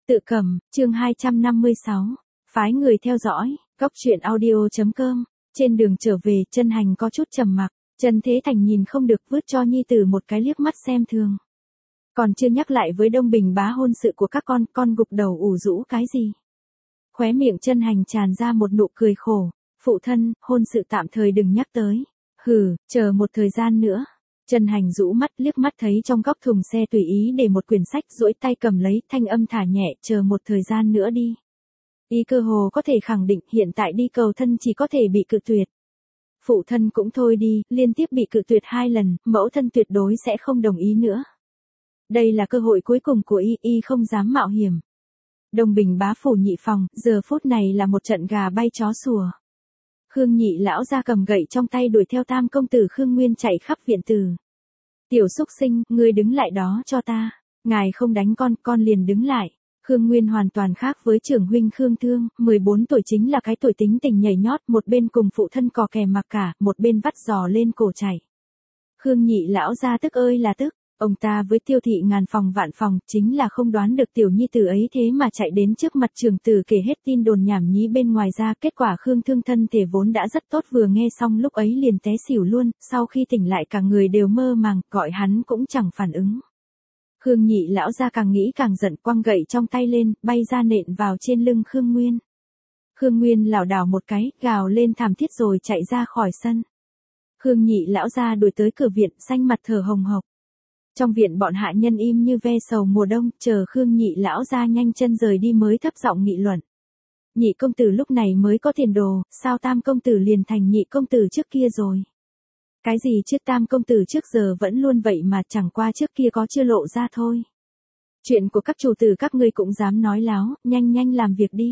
Tự cầm, chương 256. Phái người theo dõi, góc truyện audio.com. Trên đường trở về, Chân Hành có chút trầm mặc. Trần Thế Thành nhìn không được vứt cho nhi tử một cái liếc mắt xem thường. Còn chưa nhắc lại với Đông Bình bá hôn sự của các con gục đầu ủ rũ cái gì. Khóe miệng Chân Hành tràn ra một nụ cười khổ. Phụ thân, hôn sự tạm thời đừng nhắc tới. Hừ, chờ một thời gian nữa. Trần Hành rũ mắt liếc mắt thấy trong góc thùng xe tùy ý để một quyển sách, duỗi tay cầm lấy, thanh âm thả nhẹ, chờ một thời gian nữa đi. Y cơ hồ có thể khẳng định hiện tại đi cầu thân chỉ có thể bị cự tuyệt. Phụ thân cũng thôi đi, liên tiếp bị cự tuyệt 2 lần, mẫu thân tuyệt đối sẽ không đồng ý nữa. Đây là cơ hội cuối cùng của y không dám mạo hiểm. Đông Bình bá phủ nhị phòng, giờ phút này là một trận gà bay chó sủa. Khương Nhị lão ra cầm gậy trong tay đuổi theo tam công tử Khương Nguyên chạy khắp viện tử. Tiểu xúc sinh, ngươi đứng lại đó cho ta. Ngài không đánh con liền đứng lại. Khương Nguyên hoàn toàn khác với trưởng huynh Khương Thương, 14 tuổi chính là cái tuổi tính tình nhảy nhót, một bên cùng phụ thân cò kè mặc cả, một bên vắt giò lên cổ chạy. Khương Nhị lão ra tức ơi là tức. Ông ta với Tiêu thị ngàn phòng vạn phòng, chính là không đoán được tiểu nhi tử ấy thế mà chạy đến trước mặt trưởng tử kể hết tin đồn nhảm nhí bên ngoài ra. Kết quả Khương Thương thân thể vốn đã rất tốt, vừa nghe xong lúc ấy liền té xỉu luôn, sau khi tỉnh lại cả người đều mơ màng, gọi hắn cũng chẳng phản ứng. Khương Nhị lão ra càng nghĩ càng giận, quăng gậy trong tay lên, bay ra nện vào trên lưng Khương Nguyên. Khương Nguyên lảo đảo một cái, gào lên thảm thiết rồi chạy ra khỏi sân. Khương Nhị lão ra đuổi tới cửa viện, xanh mặt thở hồng hộc. Trong viện bọn hạ nhân im như ve sầu mùa đông, chờ Khương Nhị lão ra nhanh chân rời đi mới thấp giọng nghị luận. Nhị công tử lúc này mới có tiền đồ, sao tam công tử liền thành nhị công tử trước kia rồi? Cái gì trước tam công tử trước giờ vẫn luôn vậy mà, chẳng qua trước kia có chưa lộ ra thôi. Chuyện của các chủ tử các ngươi cũng dám nói láo, nhanh làm việc đi.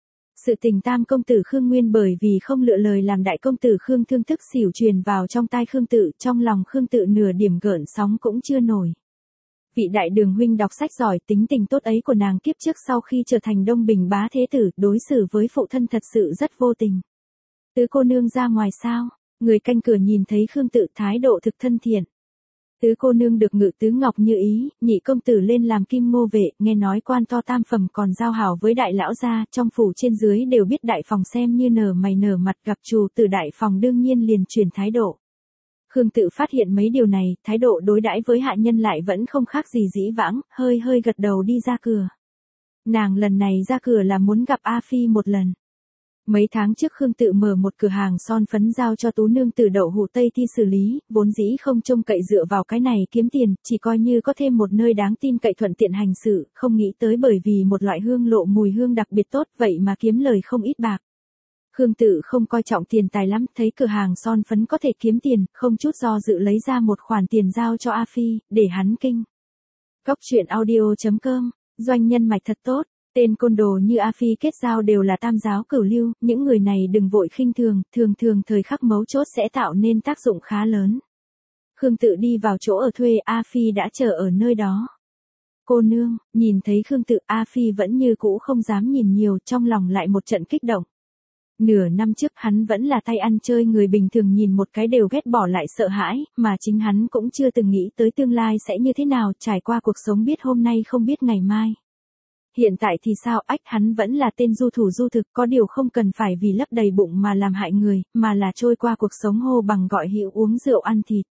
Sự tình tam công tử Khương Nguyên bởi vì không lựa lời làm đại công tử Khương Thương thức xỉu truyền vào trong tai Khương Tự, trong lòng Khương Tự nửa điểm gợn sóng cũng chưa nổi. Vị đại đường huynh đọc sách giỏi, tính tình tốt ấy của nàng kiếp trước sau khi trở thành Đông Bình bá thế tử, đối xử với phụ thân thật sự rất vô tình. Tứ cô nương ra ngoài sao? Người canh cửa nhìn thấy Khương Tự thái độ thực thân thiện. Tứ cô nương được Ngự tứ ngọc như ý, nhị công tử lên làm kim ngô vệ, nghe nói quan to tam phẩm còn giao hảo với đại lão gia, trong phủ trên dưới đều biết đại phòng xem như nở mày nở mặt, gặp chủ tử đại phòng đương nhiên liền chuyển thái độ. Khương Tự phát hiện mấy điều này, thái độ đối đãi với hạ nhân lại vẫn không khác gì dĩ vãng, hơi gật đầu đi ra cửa. Nàng lần này ra cửa là muốn gặp A Phi một lần. Mấy tháng trước Khương Tự mở một cửa hàng son phấn giao cho tú nương tử Đậu Hủ Tây Thi xử lý, vốn dĩ không trông cậy dựa vào cái này kiếm tiền, chỉ coi như có thêm một nơi đáng tin cậy thuận tiện hành sự, không nghĩ tới bởi vì một loại hương lộ mùi hương đặc biệt tốt vậy mà kiếm lời không ít bạc. Khương Tự không coi trọng tiền tài lắm, thấy cửa hàng son phấn có thể kiếm tiền, không chút do dự lấy ra một khoản tiền giao cho A Phi, để hắn kinh. Góc truyện audio.com, doanh nhân mạch thật tốt. Tên côn đồ như A Phi kết giao đều là tam giáo cửu lưu, những người này đừng vội khinh thường, thường thời khắc mấu chốt sẽ tạo nên tác dụng khá lớn. Khương Tự đi vào chỗ ở thuê, A Phi đã chờ ở nơi đó. Cô nương, nhìn thấy Khương Tự, A Phi vẫn như cũ không dám nhìn nhiều, trong lòng lại một trận kích động. Nửa năm trước hắn vẫn là tay ăn chơi, người bình thường nhìn một cái đều ghét bỏ lại sợ hãi, mà chính hắn cũng chưa từng nghĩ tới tương lai sẽ như thế nào, trải qua cuộc sống biết hôm nay không biết ngày mai. Hiện tại thì sao, hắn vẫn là tên du thủ du thực, có điều không cần phải vì lấp đầy bụng mà làm hại người, mà là trôi qua cuộc sống hô bằng gọi hữu, uống rượu ăn thịt.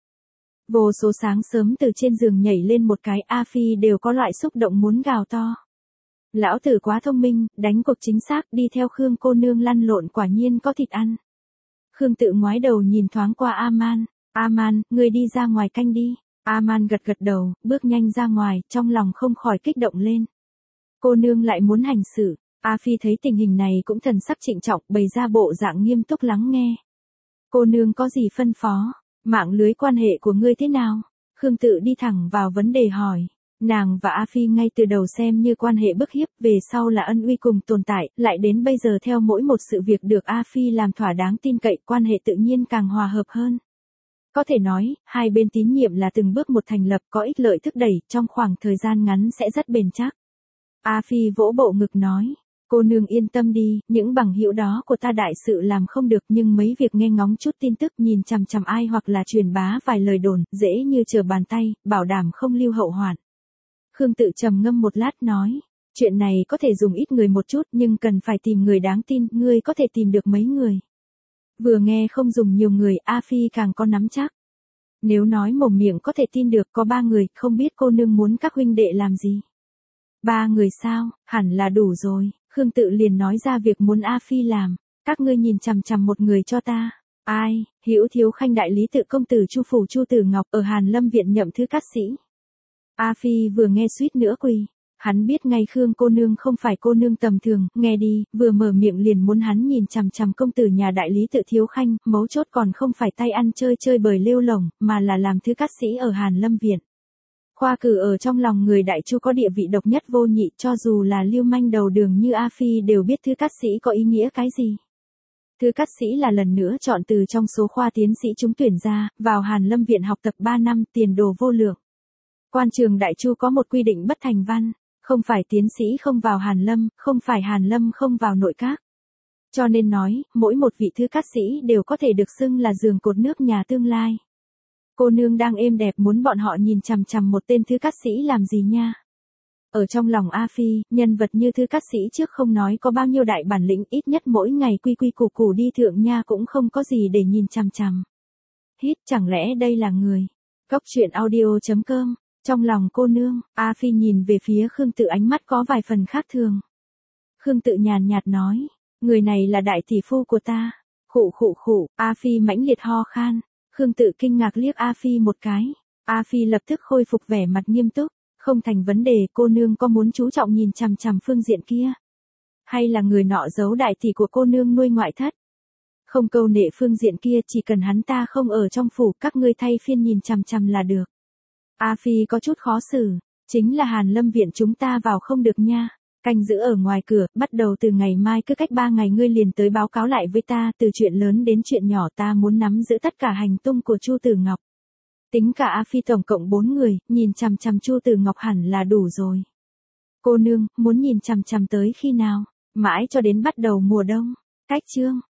Vô số sáng sớm từ trên giường nhảy lên một cái, A Phi đều có loại xúc động muốn gào to. Lão tử quá thông minh, đánh cuộc chính xác, đi theo Khương cô nương lăn lộn quả nhiên có thịt ăn. Khương Tự ngoái đầu nhìn thoáng qua A-man, A-man, ngươi đi ra ngoài canh đi. A-man gật đầu, bước nhanh ra ngoài, trong lòng không khỏi kích động lên. Cô nương lại muốn hành xử. A Phi thấy tình hình này cũng thần sắc trịnh trọng, bày ra bộ dạng nghiêm túc lắng nghe. Cô nương có gì phân phó? Mạng lưới quan hệ của ngươi thế nào? Khương Tự đi thẳng vào vấn đề hỏi. Nàng và A Phi ngay từ đầu xem như quan hệ bức hiếp, về sau là ân uy cùng tồn tại, lại đến bây giờ theo mỗi một sự việc được A Phi làm thỏa đáng tin cậy, quan hệ tự nhiên càng hòa hợp hơn. Có thể nói, hai bên tín nhiệm là từng bước một thành lập, có ích lợi thúc đẩy, trong khoảng thời gian ngắn sẽ rất bền chắc. A Phi vỗ bộ ngực nói, cô nương yên tâm đi, những bằng hữu đó của ta đại sự làm không được, nhưng mấy việc nghe ngóng chút tin tức, nhìn chằm chằm ai hoặc là truyền bá vài lời đồn, dễ như trở bàn tay, bảo đảm không lưu hậu hoạn. Khương Tự trầm ngâm một lát nói, Chuyện này có thể dùng ít người một chút nhưng cần phải tìm người đáng tin, ngươi có thể tìm được mấy người. Vừa nghe không dùng nhiều người, A Phi càng có nắm chắc. Nếu nói mồm miệng có thể tin được có 3 người, không biết cô nương muốn các huynh đệ làm gì. 3 người sao, hẳn là đủ rồi, Khương Tự liền nói ra việc muốn A Phi làm, các ngươi nhìn chằm chằm một người cho ta. Ai, Hữu Thiếu Khanh đại lý tự công tử Chu phủ Chu Tử Ngọc ở Hàn Lâm viện nhậm thứ cát sĩ. A Phi vừa nghe suýt nữa quỳ. Hắn biết ngay Khương cô nương không phải cô nương tầm thường, nghe đi, vừa mở miệng liền muốn hắn nhìn chằm chằm công tử nhà đại lý tự Thiếu Khanh, mấu chốt còn không phải tay ăn chơi chơi bời lêu lổng, mà là làm thứ cát sĩ ở Hàn Lâm viện. Khoa cử ở trong lòng người đại Chu có địa vị độc nhất vô nhị, cho dù là lưu manh đầu đường như A Phi đều biết thứ cát sĩ có ý nghĩa cái gì. Thứ cát sĩ là lần nữa chọn từ trong số khoa tiến sĩ trúng tuyển ra, vào Hàn Lâm viện học tập 3 năm, tiền đồ vô lượng. Quan trường đại Chu có một quy định bất thành văn. Không phải tiến sĩ không vào Hàn Lâm, không phải Hàn Lâm không vào nội các. Cho nên nói, mỗi một vị thứ cát sĩ đều có thể được xưng là giường cột nước nhà tương lai. Cô nương đang êm đẹp muốn bọn họ nhìn chằm chằm một tên thứ cát sĩ làm gì nha. Ở trong lòng A Phi, nhân vật như thứ cát sĩ trước không nói có bao nhiêu đại bản lĩnh, ít nhất mỗi ngày quy quy củ củ đi thượng nha cũng không có gì để nhìn chằm chằm. Hít, chẳng lẽ đây là người. Góc truyện audio.com. Trong lòng cô nương, A Phi nhìn về phía Khương Tự ánh mắt có vài phần khác thường. Khương Tự nhàn nhạt nói, người này là đại tỷ phu của ta. Khụ khụ khụ, A Phi mãnh liệt ho khan. Khương Tự kinh ngạc liếc A Phi một cái. A Phi lập tức khôi phục vẻ mặt nghiêm túc, không thành vấn đề, cô nương có muốn chú trọng nhìn chằm chằm phương diện kia? Hay là người nọ giấu đại tỷ của cô nương nuôi ngoại thất? Không câu nệ phương diện kia, chỉ cần hắn ta không ở trong phủ, các ngươi thay phiên nhìn chằm chằm là được. A Phi có chút khó xử, chính là Hàn Lâm viện chúng ta vào không được nha. Canh giữ ở ngoài cửa, bắt đầu từ ngày mai cứ cách 3 ngày ngươi liền tới báo cáo lại với ta, từ chuyện lớn đến chuyện nhỏ ta muốn nắm giữ tất cả hành tung của Chu Tử Ngọc. Tính cả A Phi tổng cộng 4 người, nhìn chằm chằm Chu Tử Ngọc hẳn là đủ rồi. Cô nương, muốn nhìn chằm chằm tới khi nào? Mãi cho đến bắt đầu mùa đông. Cách chương.